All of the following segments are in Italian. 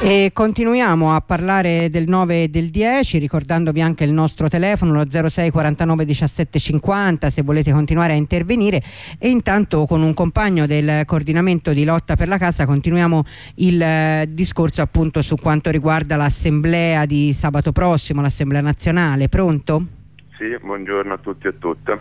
E continuiamo a parlare del 9 e del 10, ricordandovi anche il nostro telefono, lo 06 49 17 50, se volete continuare a intervenire. E intanto con un compagno del coordinamento di lotta per la casa continuiamo il discorso appunto su quanto riguarda l'assemblea di sabato prossimo, l'assemblea nazionale. Pronto? Sì, buongiorno a tutti e a tutte.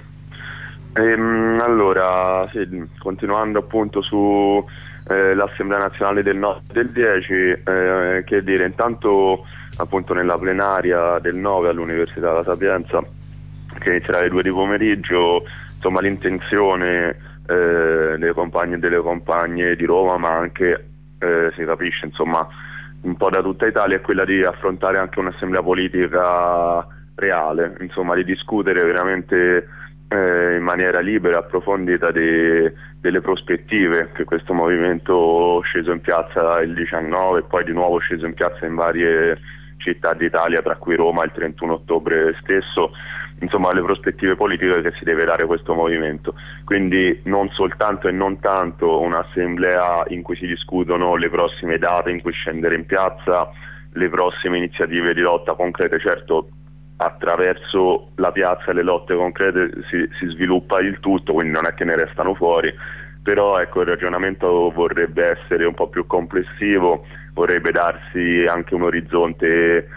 Allora, sì, continuando appunto su l'Assemblea Nazionale del 9 e del 10, che dire, intanto appunto nella plenaria del 9 all'Università della Sapienza, che inizierà alle 2 di pomeriggio, insomma l'intenzione dei compagni e delle compagne di Roma, ma anche si capisce insomma un po' da tutta Italia, è quella di affrontare anche un'assemblea politica reale, insomma di discutere veramente in maniera libera e approfondita delle prospettive che questo movimento sceso in piazza il 19 e poi di nuovo sceso in piazza in varie città d'Italia, tra cui Roma il 31 ottobre stesso, insomma le prospettive politiche che si deve dare questo movimento. Quindi non soltanto e non tanto un'assemblea in cui si discutono le prossime date in cui scendere in piazza, le prossime iniziative di lotta concrete. Certo, attraverso la piazza e le lotte concrete si sviluppa il tutto, quindi non è che ne restano fuori, però ecco, il ragionamento vorrebbe essere un po' più complessivo, vorrebbe darsi anche un orizzonte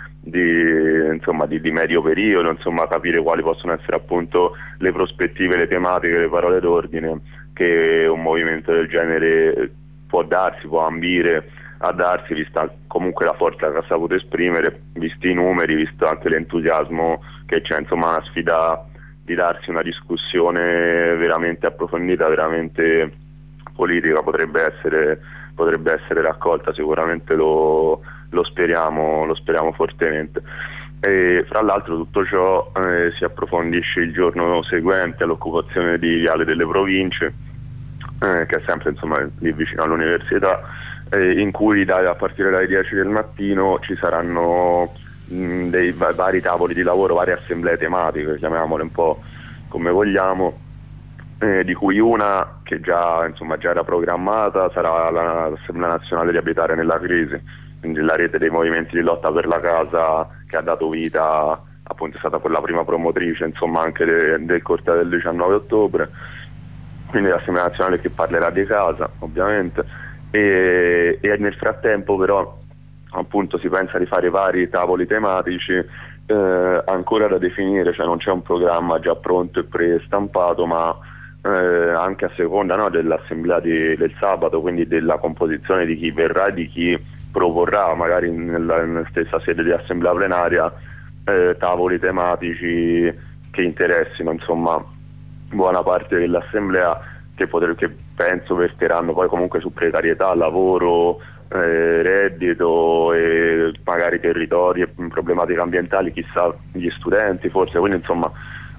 di medio periodo, insomma capire quali possono essere appunto le prospettive, le tematiche, le parole d'ordine che un movimento del genere può darsi, può ambire a darsi, vista comunque la forza che ha saputo esprimere, visti i numeri, visto anche l'entusiasmo che c'è, insomma una sfida di darsi una discussione veramente approfondita, veramente politica, potrebbe essere raccolta, sicuramente lo speriamo fortemente. E fra l'altro tutto ciò si approfondisce il giorno seguente all'occupazione di Viale delle Province, che è sempre insomma lì vicino all'università, in cui a partire dalle 10 del mattino ci saranno dei vari tavoli di lavoro, varie assemblee tematiche, chiamiamole un po' come vogliamo, di cui una che già era programmata sarà l'Assemblea Nazionale di Abitare nella Crisi, quindi la rete dei movimenti di lotta per la casa che ha dato vita, appunto è stata quella prima promotrice insomma anche del corteo del 19 ottobre, quindi l'Assemblea Nazionale che parlerà di casa ovviamente. E nel frattempo però appunto si pensa di fare vari tavoli tematici ancora da definire, cioè non c'è un programma già pronto e prestampato, ma anche a seconda dell'assemblea del sabato, quindi della composizione di chi verrà e di chi proporrà magari nella stessa sede di assemblea plenaria tavoli tematici che interessino insomma buona parte dell'assemblea, che penso verteranno poi comunque su precarietà, lavoro, reddito e magari territori e problematiche ambientali, chissà, gli studenti forse, quindi insomma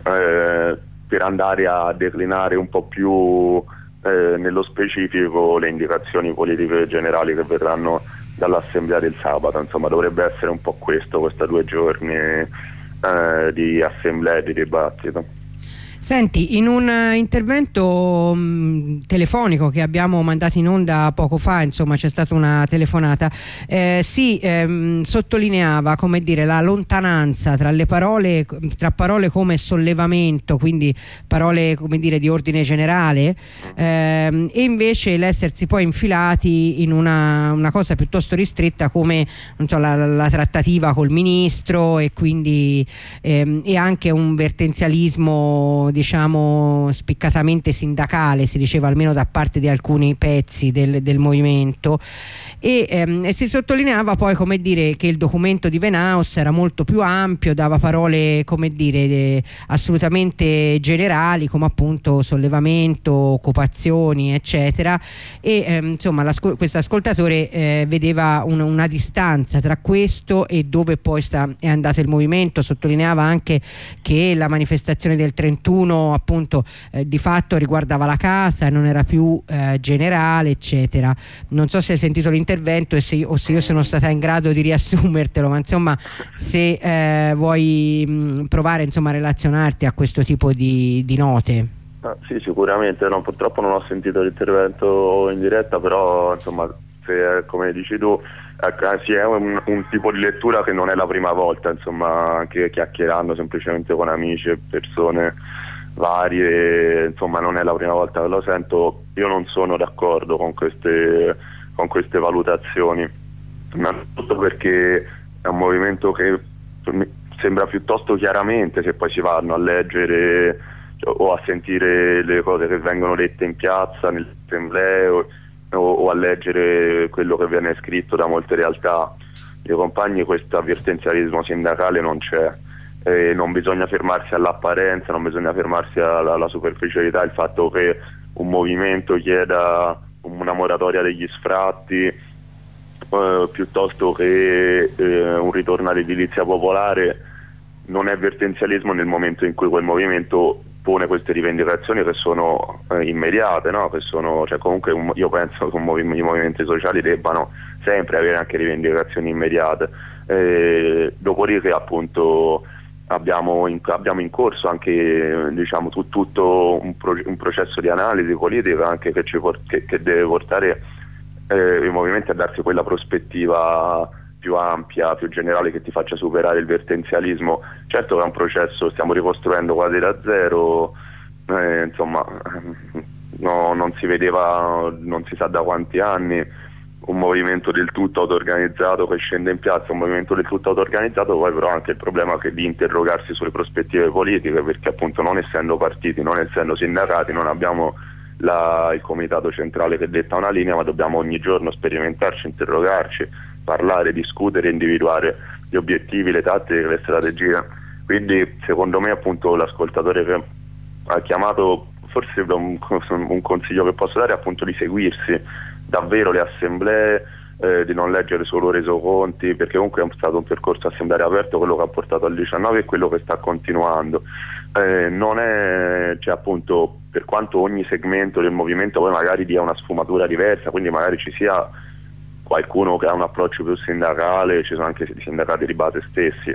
per andare a declinare un po' più nello specifico le indicazioni politiche generali che verranno dall'assemblea del sabato, insomma dovrebbe essere un po' questi 2 giorni di assemblea e di dibattito. Senti, in un intervento telefonico che abbiamo mandato in onda poco fa, insomma c'è stata una telefonata, si sottolineava, come dire, la lontananza tra parole come sollevamento, quindi parole come dire di ordine generale, e invece l'essersi poi infilati in una cosa piuttosto ristretta come non so, la trattativa col ministro, e quindi e anche un vertenzialismo diciamo spiccatamente sindacale, si diceva almeno da parte di alcuni pezzi del movimento, e si sottolineava poi, come dire, che il documento di Venaus era molto più ampio, dava parole, come dire, assolutamente generali come appunto sollevamento, occupazioni eccetera, e insomma questo ascoltatore vedeva una distanza tra questo e dove poi è andato il movimento. Sottolineava anche che la manifestazione del 31 appunto di fatto riguardava la casa e non era più generale eccetera. Non so se hai sentito l'intervento e se io sono stata in grado di riassumertelo, ma insomma se vuoi provare insomma a relazionarti a questo tipo di note. Sì, sicuramente, purtroppo non ho sentito l'intervento in diretta, però insomma se come dici tu Sì, è un tipo di lettura che non è la prima volta, insomma, anche chiacchierando semplicemente con amici e persone varie, insomma, non è la prima volta che lo sento. Io non sono d'accordo con queste valutazioni, innanzitutto perché è un movimento che mi sembra piuttosto chiaramente, se poi si vanno a leggere o a sentire le cose che vengono dette in piazza, nelle assemblee, o a leggere quello che viene scritto da molte realtà dei compagni, questo avvertenzialismo sindacale non c'è. Non bisogna fermarsi all'apparenza, non bisogna fermarsi alla superficialità. Il fatto che un movimento chieda una moratoria degli sfratti piuttosto che un ritorno all'edilizia popolare non è avvertenzialismo nel momento in cui quel movimento pone queste rivendicazioni che sono immediate, no? Che sono, cioè, comunque io penso che i movimenti sociali debbano sempre avere anche rivendicazioni immediate. Dopodiché appunto abbiamo in corso anche, diciamo, tutto un processo di analisi politica anche che deve portare i movimenti a darsi quella prospettiva più ampia, più generale, che ti faccia superare il vertenzialismo. Certo che è un processo, stiamo ricostruendo quasi da zero, insomma, non si vedeva, non si sa da quanti anni, un movimento del tutto auto-organizzato che scende in piazza, un movimento del tutto auto-organizzato. Poi però anche il problema che di interrogarsi sulle prospettive politiche, perché appunto non essendo partiti, non essendo sindacati, non abbiamo il comitato centrale che detta una linea, ma dobbiamo ogni giorno sperimentarci, interrogarci, parlare, discutere, individuare gli obiettivi, le tattiche, le strategie. Quindi secondo me appunto l'ascoltatore che ha chiamato, forse un consiglio che posso dare è appunto di seguirsi davvero le assemblee, di non leggere solo resoconti, perché comunque è stato un percorso assembleare aperto quello che ha portato al 19 e quello che sta continuando. Non è, cioè appunto, per quanto ogni segmento del movimento poi magari dia una sfumatura diversa, quindi magari ci sia qualcuno che ha un approccio più sindacale, ci sono anche i sindacati di base stessi,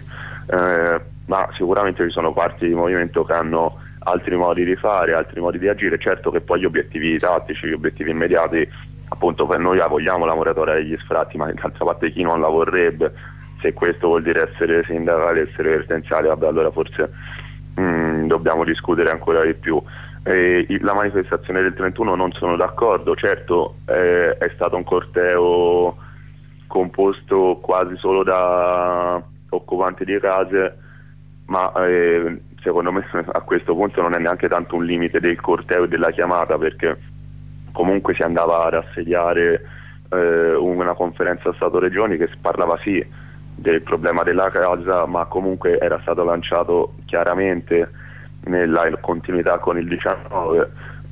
ma sicuramente ci sono parti di movimento che hanno altri modi di fare, altri modi di agire. Certo che poi gli obiettivi tattici, gli obiettivi immediati, appunto per noi vogliamo la moratoria degli sfratti, ma d'altra parte chi non la vorrebbe? Se questo vuol dire essere sindacali, essere vertenziali, vabbè, allora forse dobbiamo discutere ancora di più. La manifestazione del 31 non sono d'accordo. Certo, è stato un corteo composto quasi solo da occupanti di case, ma secondo me a questo punto non è neanche tanto un limite del corteo e della chiamata, perché comunque si andava ad assediare una conferenza Stato-Regioni che parlava sì del problema della casa, ma comunque era stato lanciato chiaramente nella continuità con il 19.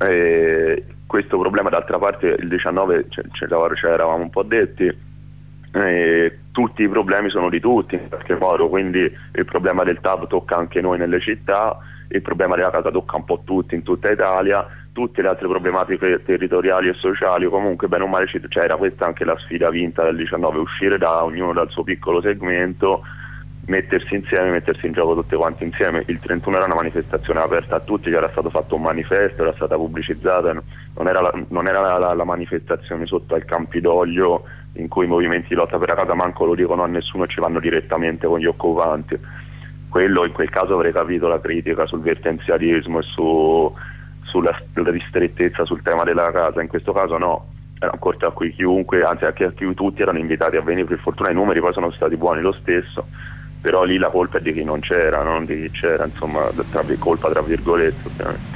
Questo problema d'altra parte il 19 eravamo un po' detti, tutti i problemi sono di tutti in qualche modo, quindi il problema del TAV tocca anche noi nelle città, il problema della casa tocca un po' tutti in tutta Italia, tutte le altre problematiche territoriali e sociali comunque bene o male era questa anche la sfida vinta del 19, uscire da ognuno dal suo piccolo segmento, mettersi insieme, mettersi in gioco tutte quante insieme. Il 31 era una manifestazione aperta a tutti, c'era stato fatto un manifesto, era stata pubblicizzata, non era la manifestazione sotto al Campidoglio in cui i movimenti di lotta per la casa manco lo dicono a nessuno e ci vanno direttamente con gli occupanti. Quello, in quel caso avrei capito la critica sul vertenzialismo e sulla ristrettezza sul tema della casa. In questo caso no, era un corteo a cui chiunque, anzi a cui tutti erano invitati a venire. Per fortuna i numeri poi sono stati buoni lo stesso, però lì la colpa è di chi non c'era, non di chi c'era, insomma, colpa tra virgolette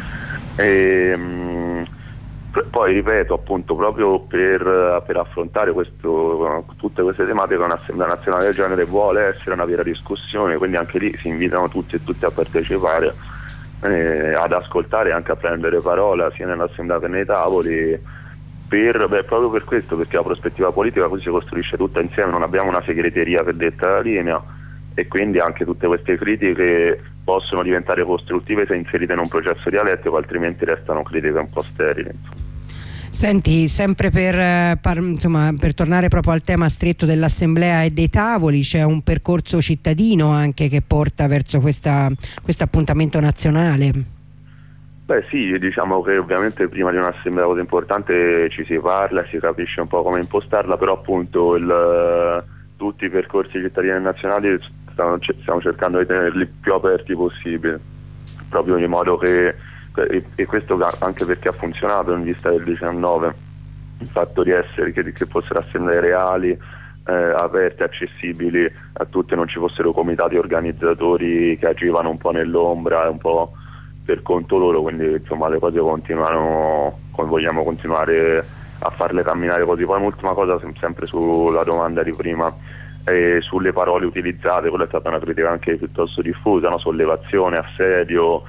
ovviamente. Poi ripeto, appunto, proprio per affrontare tutte queste tematiche, un'Assemblea Nazionale del Genere vuole essere una vera discussione, quindi anche lì si invitano tutti e tutti a partecipare, ad ascoltare e anche a prendere parola sia nell'Assemblea che nei tavoli, proprio per questo, perché la prospettiva politica così si costruisce tutta insieme, non abbiamo una segreteria che detta la linea, e quindi anche tutte queste critiche possono diventare costruttive se inserite in un processo dialettico, altrimenti restano critiche un po' sterili, insomma. Senti, sempre per tornare proprio al tema stretto dell'assemblea e dei tavoli, c'è un percorso cittadino anche che porta verso questo appuntamento nazionale? Beh sì, diciamo che ovviamente prima di un'assemblea così importante ci si parla e si capisce un po' come impostarla, però appunto tutti i percorsi cittadini e nazionali stiamo cercando di tenerli più aperti possibile, proprio in modo che, e questo anche perché ha funzionato in vista del 19, il fatto di essere, che fossero assemblee reali, aperte, accessibili a tutti, non ci fossero comitati organizzatori che agivano un po' nell'ombra e un po' per conto loro, quindi insomma le cose continuano, vogliamo continuare a farle camminare così. Poi un'ultima cosa, sempre sulla domanda di prima, sulle parole utilizzate, quella è stata una critica anche piuttosto diffusa, no? Sollevazione, assedio,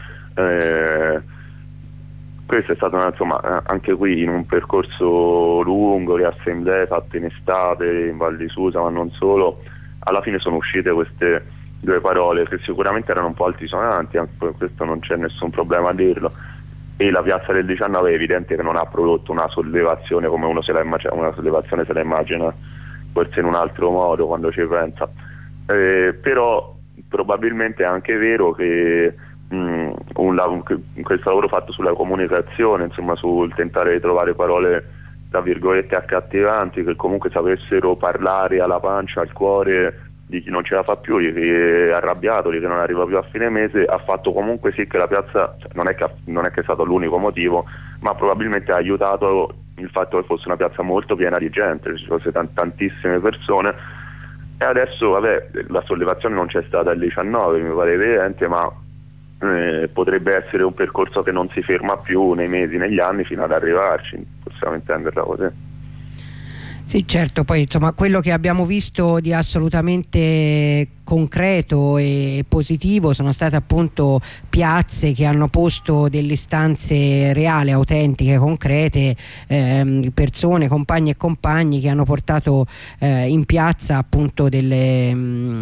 questo è stato insomma anche qui in un percorso lungo di assemblee fatte in estate in Val di Susa, ma non solo, alla fine sono uscite queste due parole che sicuramente erano un po' altisonanti, questo non c'è nessun problema a dirlo, e la piazza del 19 è evidente che non ha prodotto una sollevazione come uno se la immagina, una sollevazione se la immagina forse in un altro modo quando ci pensa, però probabilmente è anche vero che questo lavoro fatto sulla comunicazione, insomma sul tentare di trovare parole tra virgolette accattivanti che comunque sapessero parlare alla pancia, al cuore di chi non ce la fa più, di chi è arrabbiato, di chi non arriva più a fine mese, ha fatto comunque sì che la piazza, cioè, non è che è stato l'unico motivo, ma probabilmente ha aiutato il fatto che fosse una piazza molto piena di gente, ci fosse tantissime persone, e adesso vabbè, la sollevazione non c'è stata il 19, mi pare evidente, ma potrebbe essere un percorso che non si ferma più nei mesi, negli anni, fino ad arrivarci, possiamo intenderla così. Sì, certo, poi insomma quello che abbiamo visto di assolutamente concreto e positivo sono state appunto piazze che hanno posto delle istanze reali, autentiche, concrete, persone, compagni e compagni che hanno portato in piazza appunto delle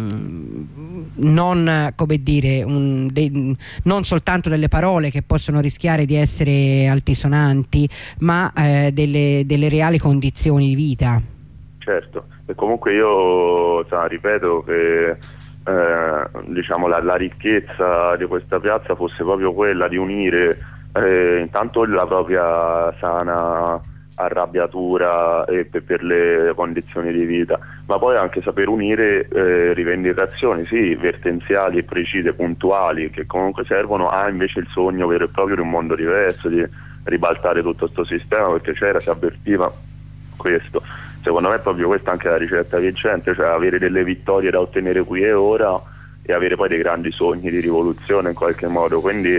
non, come dire, non soltanto delle parole che possono rischiare di essere altisonanti, ma delle reali condizioni di vita. Certo, e comunque io ripeto che diciamo la ricchezza di questa piazza fosse proprio quella di unire intanto la propria sana arrabbiatura per le condizioni di vita, ma poi anche saper unire rivendicazioni sì, vertenziali e precise, puntuali, che comunque servono a invece il sogno vero e proprio di un mondo diverso, di ribaltare tutto questo sistema, perché si avvertiva questo. Secondo me è proprio questa anche la ricetta vincente, cioè avere delle vittorie da ottenere qui e ora e avere poi dei grandi sogni di rivoluzione in qualche modo. Quindi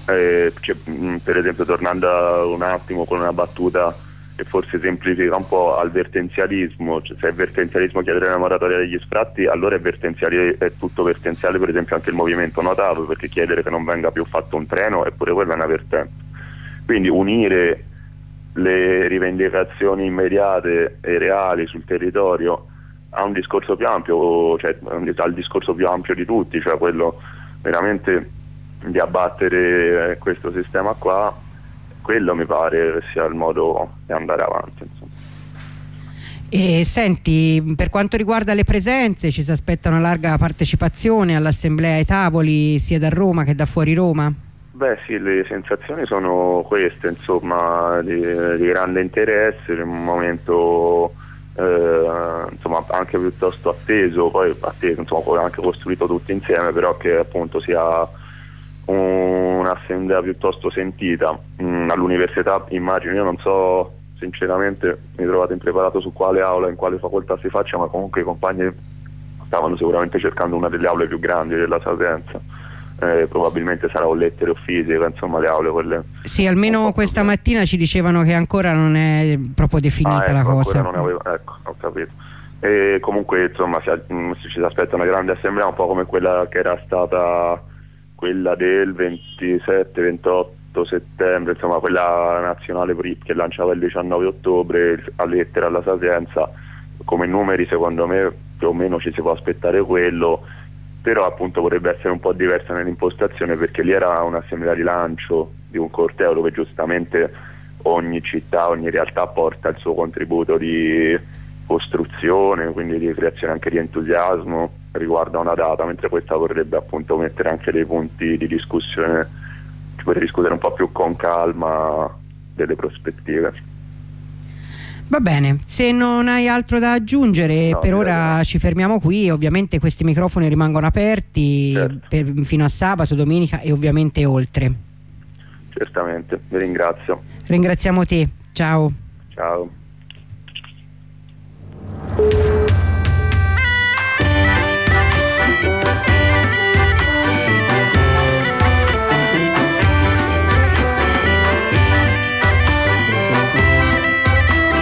per esempio, tornando un attimo con una battuta che forse semplifica un po' al vertenzialismo, cioè, se è vertenzialismo chiedere una moratoria degli sfratti, allora è tutto vertenziale per esempio anche il movimento Notavo, perché chiedere che non venga più fatto un treno eppure quello è una vertenza. Quindi unire le rivendicazioni immediate e reali sul territorio a un discorso più ampio, cioè al discorso più ampio di tutti, cioè quello veramente di abbattere questo sistema qua, quello mi pare che sia il modo di andare avanti, insomma. E senti, per quanto riguarda le presenze, ci si aspetta una larga partecipazione all'assemblea ai tavoli sia da Roma che da fuori Roma? Beh sì, le sensazioni sono queste, insomma, di grande interesse, in un momento insomma anche piuttosto atteso, insomma poi anche costruito tutti insieme, però che appunto sia un'assemblea piuttosto sentita. All'università immagino, io non so sinceramente, mi trovate impreparato su quale aula, in quale facoltà si faccia, ma comunque i compagni stavano sicuramente cercando una delle aule più grandi della Sapienza. Probabilmente sarà o lettere o fisica, insomma le aule quelle. Sì, almeno questa mattina ci dicevano che ancora non è proprio definita ecco, la cosa. Ecco, ho capito. E comunque insomma ci si aspetta una grande assemblea, un po' come quella che era stata quella del 27-28 settembre, insomma quella nazionale che lanciava il 19 ottobre a lettera alla Sapienza. Come numeri secondo me più o meno ci si può aspettare quello, però appunto vorrebbe essere un po' diversa nell'impostazione, perché lì era un'assemblea di lancio di un corteo dove giustamente ogni città, ogni realtà porta il suo contributo di costruzione, quindi di creazione anche di entusiasmo riguardo a una data, mentre questa vorrebbe appunto mettere anche dei punti di discussione si può discutere un po' più con calma delle prospettive. Va bene, se non hai altro da aggiungere, No, per ora ci fermiamo qui. Ovviamente questi microfoni rimangono aperti, certo, fino a sabato, domenica e ovviamente oltre. certamente, vi ringrazio. Ringraziamo te, ciao. Ciao.